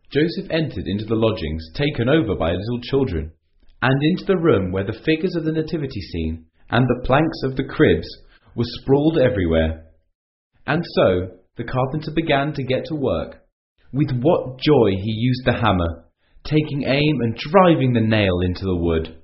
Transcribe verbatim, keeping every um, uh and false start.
Joseph entered into the lodgings taken over by little children, and into the room where the figures of the nativity scene and the planks of the cribs were sprawled everywhere. And so the carpenter began to get to work. With what joy he used the hammer, taking aim and driving the nail into the wood.